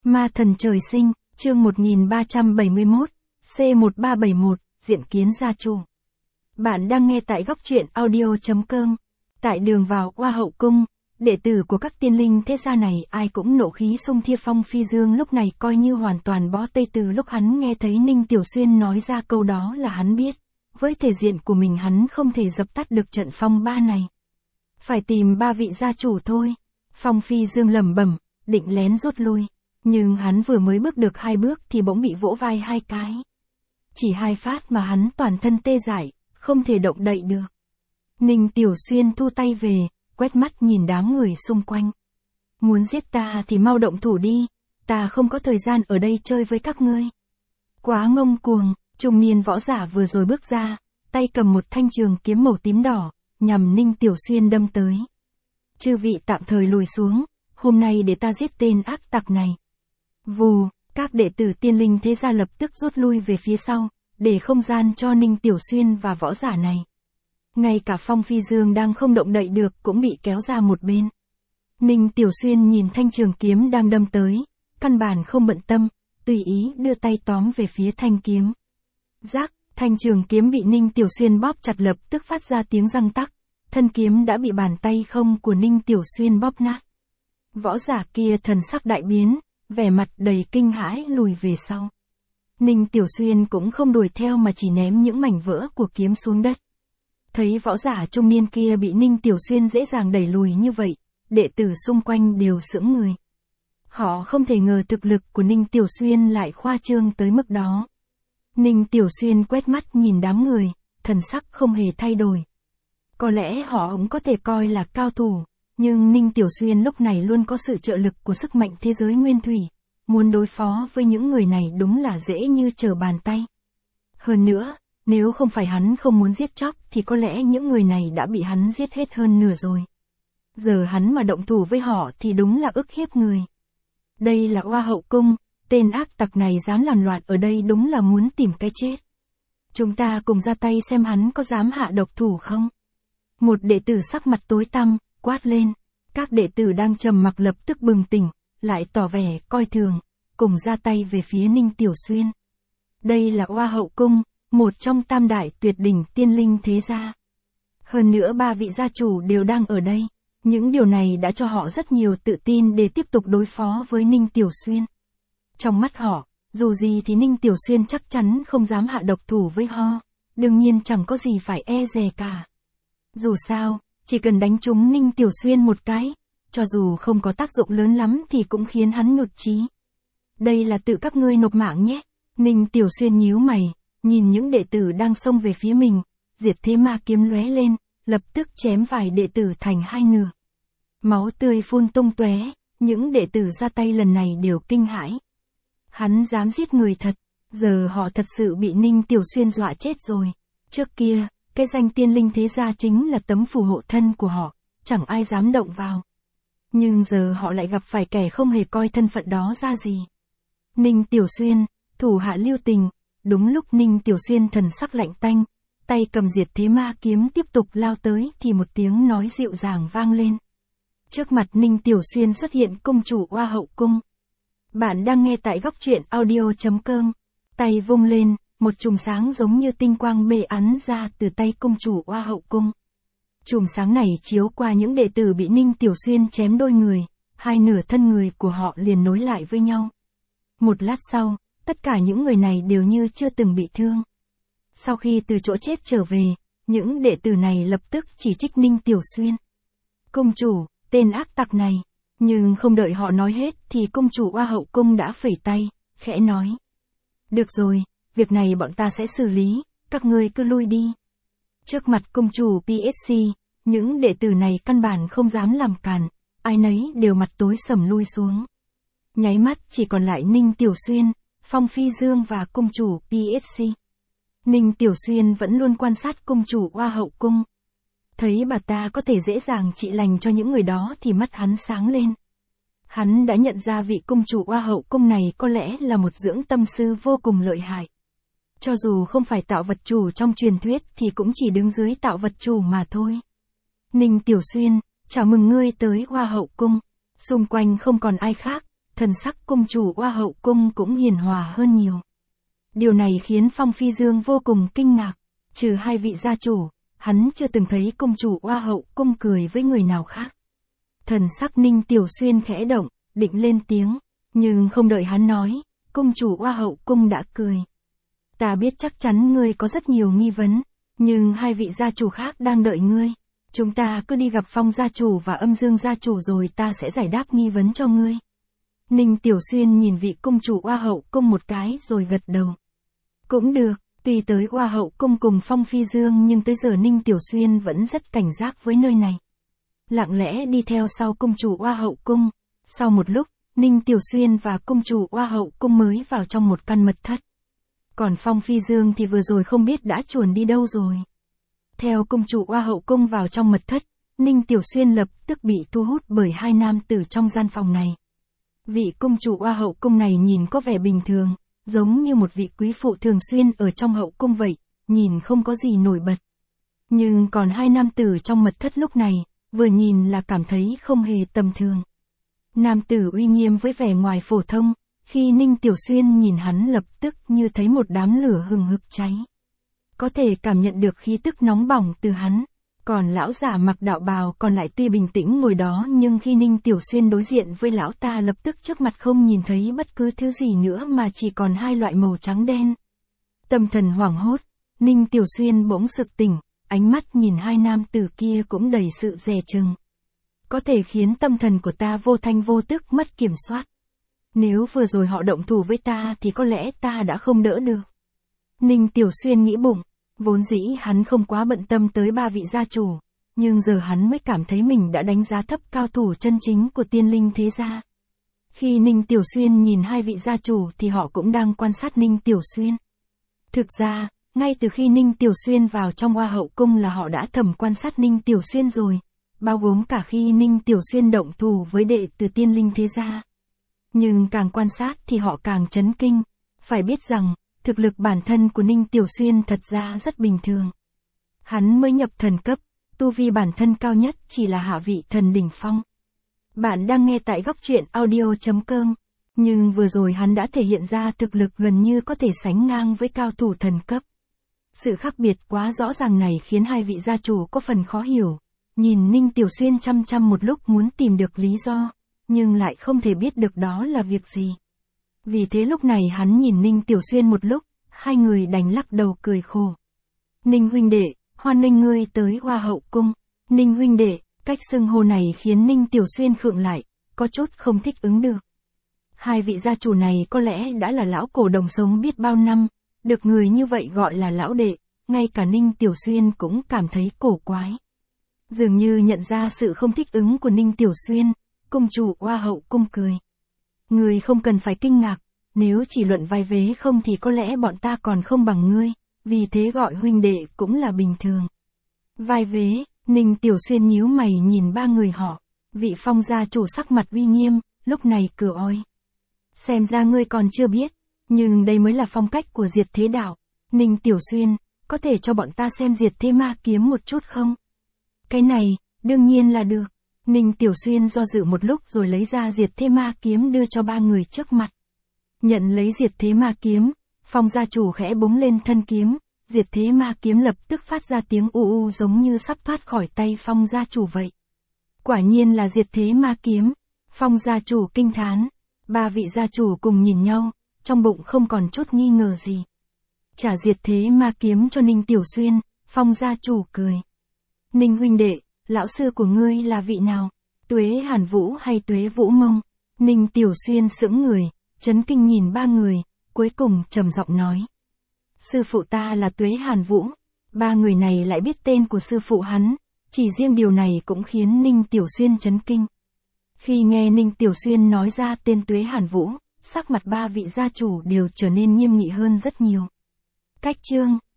Ma thần trời sinh, chương 1371, C1371, diện kiến gia chủ. Bạn đang nghe tại góc truyện audio.com. Tại đường vào Hoa Hậu Cung, đệ tử của các tiên linh thế gia này ai cũng nộ khí xung thiên. Phong Phi Dương lúc này coi như hoàn toàn bó tay từ lúc hắn nghe thấy Ninh Tiểu Xuyên nói ra câu đó là hắn biết. Với thể diện của mình hắn không thể dập tắt được trận phong ba này. Phải tìm ba vị gia chủ thôi. Phong Phi Dương lẩm bẩm, định lén rút lui. Nhưng hắn vừa mới bước được 2 bước thì bỗng bị vỗ vai 2 cái. Chỉ 2 phát mà hắn toàn thân tê dại, không thể động đậy được. Ninh Tiểu Xuyên thu tay về, quét mắt nhìn đám người xung quanh. Muốn giết ta thì mau động thủ đi, ta không có thời gian ở đây chơi với các ngươi. Quá ngông cuồng, trung niên võ giả vừa rồi bước ra, tay cầm một thanh trường kiếm màu tím đỏ, nhằm Ninh Tiểu Xuyên đâm tới. Chư vị tạm thời lùi xuống, hôm nay để ta giết tên ác tặc này. Vù, các đệ tử tiên linh thế gia lập tức rút lui về phía sau, để không gian cho Ninh Tiểu Xuyên và võ giả này. Ngay cả Phong Phi Dương đang không động đậy được cũng bị kéo ra một bên. Ninh Tiểu Xuyên nhìn thanh trường kiếm đang đâm tới, căn bản không bận tâm, tùy ý đưa tay tóm về phía thanh kiếm. Rác, thanh trường kiếm bị Ninh Tiểu Xuyên bóp chặt lập tức phát ra tiếng răng tắc, thân kiếm đã bị bàn tay không của Ninh Tiểu Xuyên bóp nát. Võ giả kia thần sắc đại biến, vẻ mặt đầy kinh hãi lùi về sau. Ninh Tiểu Xuyên cũng không đuổi theo mà chỉ ném những mảnh vỡ của kiếm xuống đất. Thấy võ giả trung niên kia bị Ninh Tiểu Xuyên dễ dàng đẩy lùi như vậy, đệ tử xung quanh đều sững người. Họ không thể ngờ thực lực của Ninh Tiểu Xuyên lại khoa trương tới mức đó. Ninh Tiểu Xuyên quét mắt nhìn đám người, thần sắc không hề thay đổi. Có lẽ họ cũng có thể coi là cao thủ, nhưng Ninh Tiểu Xuyên lúc này luôn có sự trợ lực của sức mạnh thế giới nguyên thủy. Muốn đối phó với những người này đúng là dễ như trở bàn tay. Hơn nữa, nếu không phải hắn không muốn giết chóc thì có lẽ những người này đã bị hắn giết hết hơn nửa rồi. Giờ hắn mà động thủ với họ thì đúng là ức hiếp người. Đây là Hoa Hậu Cung, tên ác tặc này dám làm loạn ở đây đúng là muốn tìm cái chết. Chúng ta cùng ra tay xem hắn có dám hạ độc thủ không? Một đệ tử sắc mặt tối tăm, quát lên. Các đệ tử đang trầm mặc lập tức bừng tỉnh, lại tỏ vẻ coi thường, cùng ra tay về phía Ninh Tiểu Xuyên. Đây là Hoa Hậu Cung, một trong tam đại tuyệt đỉnh tiên linh thế gia. Hơn nữa 3 vị gia chủ đều đang ở đây. Những điều này đã cho họ rất nhiều tự tin để tiếp tục đối phó với Ninh Tiểu Xuyên. Trong mắt họ, dù gì thì Ninh Tiểu Xuyên chắc chắn không dám hạ độc thủ với họ. Đương nhiên chẳng có gì phải e dè cả. Dù sao, chỉ cần đánh trúng Ninh Tiểu Xuyên một cái, cho dù không có tác dụng lớn lắm thì cũng khiến hắn nhụt chí. Đây là tự các ngươi nộp mạng nhé. Ninh Tiểu Xuyên nhíu mày, nhìn những đệ tử đang xông về phía mình, diệt thế ma kiếm lóe lên, lập tức chém vài đệ tử thành 2 nửa. Máu tươi phun tung tóe, những đệ tử ra tay lần này đều kinh hãi. Hắn dám giết người thật, giờ họ thật sự bị Ninh Tiểu Xuyên dọa chết rồi. Trước kia, cái danh tiên linh thế gia chính là tấm phù hộ thân của họ, chẳng ai dám động vào. Nhưng giờ họ lại gặp phải kẻ không hề coi thân phận đó ra gì. Ninh Tiểu Xuyên, thủ hạ lưu tình. Đúng lúc Ninh Tiểu Xuyên thần sắc lạnh tanh, tay cầm diệt thế ma kiếm tiếp tục lao tới thì một tiếng nói dịu dàng vang lên. Trước mặt Ninh Tiểu Xuyên xuất hiện cung chủ Hoa Hậu Cung. Bạn đang nghe tại góc truyện audio.com. Tay vung lên, một chùm sáng giống như tinh quang bê ắn ra từ tay cung chủ Hoa Hậu Cung. Chùm sáng này chiếu qua những đệ tử bị Ninh Tiểu Xuyên chém đôi người, 2 nửa thân người của họ liền nối lại với nhau. Một lát sau, tất cả những người này đều như chưa từng bị thương. Sau khi từ chỗ chết trở về, những đệ tử này lập tức chỉ trích Ninh Tiểu Xuyên. Cung chủ, tên ác tặc này. Nhưng không đợi họ nói hết thì cung chủ Hoa Hậu Cung đã phẩy tay, khẽ nói. Được rồi, việc này bọn ta sẽ xử lý, các ngươi cứ lui đi. Trước mặt cung chủ PSC, những đệ tử này căn bản không dám làm cản, ai nấy đều mặt tối sầm lui xuống. Nháy mắt chỉ còn lại Ninh Tiểu Xuyên, Phong Phi Dương và cung chủ PSC. Ninh Tiểu Xuyên vẫn luôn quan sát cung chủ Hoa Hậu Cung. Thấy bà ta có thể dễ dàng trị lành cho những người đó thì mắt hắn sáng lên. Hắn đã nhận ra vị cung chủ Hoa Hậu Cung này có lẽ là một dưỡng tâm sư vô cùng lợi hại. Cho dù không phải tạo vật chủ trong truyền thuyết thì cũng chỉ đứng dưới tạo vật chủ mà thôi. Ninh Tiểu Xuyên, chào mừng ngươi tới Hoa Hậu Cung. Xung quanh không còn ai khác, thần sắc cung chủ Hoa hậu cung cũng hiền hòa hơn nhiều. Điều này khiến Phong Phi Dương vô cùng kinh ngạc, trừ hai vị gia chủ, hắn chưa từng thấy cung chủ Hoa hậu cung cười với người nào khác. Thần sắc Ninh Tiểu Xuyên khẽ động, định lên tiếng, nhưng không đợi hắn nói, cung chủ Hoa hậu cung đã cười. Ta biết chắc chắn ngươi có rất nhiều nghi vấn, nhưng hai vị gia chủ khác đang đợi ngươi. Chúng ta cứ đi gặp Phong gia chủ và Âm Dương gia chủ rồi ta sẽ giải đáp nghi vấn cho ngươi. Ninh Tiểu Xuyên nhìn vị cung chủ Hoa hậu cung một cái rồi gật đầu. Cũng được, tuy tới Hoa hậu cung cùng Phong Phi Dương nhưng tới giờ Ninh Tiểu Xuyên vẫn rất cảnh giác với nơi này. Lặng lẽ đi theo sau cung chủ Hoa hậu cung. Sau một lúc, Ninh Tiểu Xuyên và cung chủ Hoa hậu cung mới vào trong một căn mật thất. Còn Phong Phi Dương thì vừa rồi không biết đã chuồn đi đâu rồi. Theo cung chủ Hoa hậu cung vào trong mật thất, Ninh Tiểu Xuyên lập tức bị thu hút bởi hai nam tử trong gian phòng này. Vị cung chủ Hoa hậu cung này nhìn có vẻ bình thường, giống như một vị quý phụ thường xuyên ở trong hậu cung vậy, nhìn không có gì nổi bật. Nhưng còn hai nam tử trong mật thất lúc này, vừa nhìn là cảm thấy không hề tầm thường. Nam tử uy nghiêm với vẻ ngoài phổ thông, khi Ninh Tiểu Xuyên nhìn hắn lập tức như thấy một đám lửa hừng hực cháy. Có thể cảm nhận được khí tức nóng bỏng từ hắn. Còn lão giả mặc đạo bào còn lại tuy bình tĩnh ngồi đó nhưng khi Ninh Tiểu Xuyên đối diện với lão ta lập tức trước mặt không nhìn thấy bất cứ thứ gì nữa mà chỉ còn hai loại màu trắng đen. Tâm thần hoảng hốt, Ninh Tiểu Xuyên bỗng sực tỉnh, ánh mắt nhìn hai nam tử kia cũng đầy sự dè chừng. Có thể khiến tâm thần của ta vô thanh vô tức mất kiểm soát. Nếu vừa rồi họ động thủ với ta thì có lẽ ta đã không đỡ được. Ninh Tiểu Xuyên nghĩ bụng, vốn dĩ hắn không quá bận tâm tới ba vị gia chủ, nhưng giờ hắn mới cảm thấy mình đã đánh giá thấp cao thủ chân chính của Tiên Linh thế gia. Khi Ninh Tiểu Xuyên nhìn hai vị gia chủ thì họ cũng đang quan sát Ninh Tiểu Xuyên. Thực ra, ngay từ khi Ninh Tiểu Xuyên vào trong Hoa hậu cung là họ đã thầm quan sát Ninh Tiểu Xuyên rồi, bao gồm cả khi Ninh Tiểu Xuyên động thủ với đệ tử Tiên Linh thế gia. Nhưng càng quan sát thì họ càng chấn kinh, phải biết rằng, thực lực bản thân của Ninh Tiểu Xuyên thật ra rất bình thường. Hắn mới nhập thần cấp, tu vi bản thân cao nhất chỉ là hạ vị thần đỉnh phong. Bạn đang nghe tại góc truyện audio.com, nhưng vừa rồi hắn đã thể hiện ra thực lực gần như có thể sánh ngang với cao thủ thần cấp. Sự khác biệt quá rõ ràng này khiến hai vị gia chủ có phần khó hiểu, nhìn Ninh Tiểu Xuyên chăm chăm một lúc muốn tìm được lý do, nhưng lại không thể biết được đó là việc gì. Vì thế lúc này hắn nhìn Ninh Tiểu Xuyên một lúc, hai người đành lắc đầu cười khổ. Ninh huynh đệ, hoan nghênh ngươi tới Hoa hậu cung. Ninh huynh đệ, cách xưng hô này khiến Ninh Tiểu Xuyên khựng lại, có chút không thích ứng được. Hai vị gia chủ này có lẽ đã là lão cổ đồng sống biết bao năm, được người như vậy gọi là lão đệ, ngay cả Ninh Tiểu Xuyên cũng cảm thấy cổ quái. Dường như nhận ra sự không thích ứng của Ninh Tiểu Xuyên, cung chủ Hoa hậu cung cười. Ngươi không cần phải kinh ngạc, nếu chỉ luận vai vế không thì có lẽ bọn ta còn không bằng ngươi, vì thế gọi huynh đệ cũng là bình thường. Vai vế, Ninh Tiểu Xuyên nhíu mày nhìn ba người họ, vị Phong gia chủ sắc mặt uy nghiêm, lúc này cửa oi. Xem ra ngươi còn chưa biết, nhưng đây mới là phong cách của Diệt Thế Đạo. Ninh Tiểu Xuyên, có thể cho bọn ta xem Diệt Thế Ma Kiếm một chút không? Cái này, đương nhiên là được. Ninh Tiểu Xuyên do dự một lúc rồi lấy ra Diệt Thế Ma Kiếm đưa cho ba người trước mặt. Nhận lấy Diệt Thế Ma Kiếm, Phong gia chủ khẽ búng lên thân kiếm, Diệt Thế Ma Kiếm lập tức phát ra tiếng u u giống như sắp thoát khỏi tay Phong gia chủ vậy. Quả nhiên là Diệt Thế Ma Kiếm, Phong gia chủ kinh thán, ba vị gia chủ cùng nhìn nhau, trong bụng không còn chút nghi ngờ gì. Trả Diệt Thế Ma Kiếm cho Ninh Tiểu Xuyên, Phong gia chủ cười. Ninh huynh đệ, lão sư của ngươi là vị nào? Tuế Hàn Vũ hay Tuế Vũ Mông? Ninh Tiểu Xuyên sững người, chấn kinh nhìn ba người, cuối cùng trầm giọng nói. Sư phụ ta là Tuế Hàn Vũ. Ba người này lại biết tên của sư phụ hắn, chỉ riêng điều này cũng khiến Ninh Tiểu Xuyên chấn kinh. Khi nghe Ninh Tiểu Xuyên nói ra tên Tuế Hàn Vũ, sắc mặt ba vị gia chủ đều trở nên nghiêm nghị hơn rất nhiều. Cách chương